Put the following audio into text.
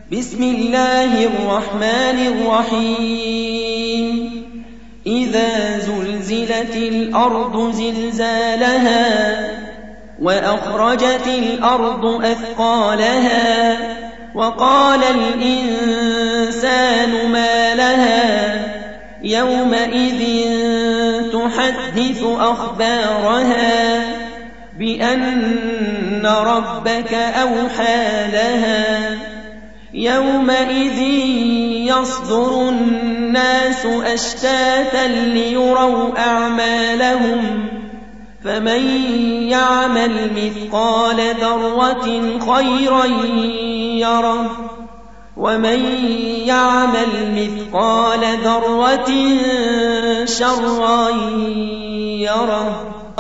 بسم الله الرحمن الرحيم إذا زلزلت الأرض زلزالها وأخرجت الأرض أثقالها وقال الإنسان ما لها يومئذ تحدث أخبارها بأن ربك أوحى لها يومئذ يصدر الناس أشتاتا ليروا أعمالهم فمن يعمل مثقال ذرة خيرا يره ومن يعمل مثقال ذرة شرا يره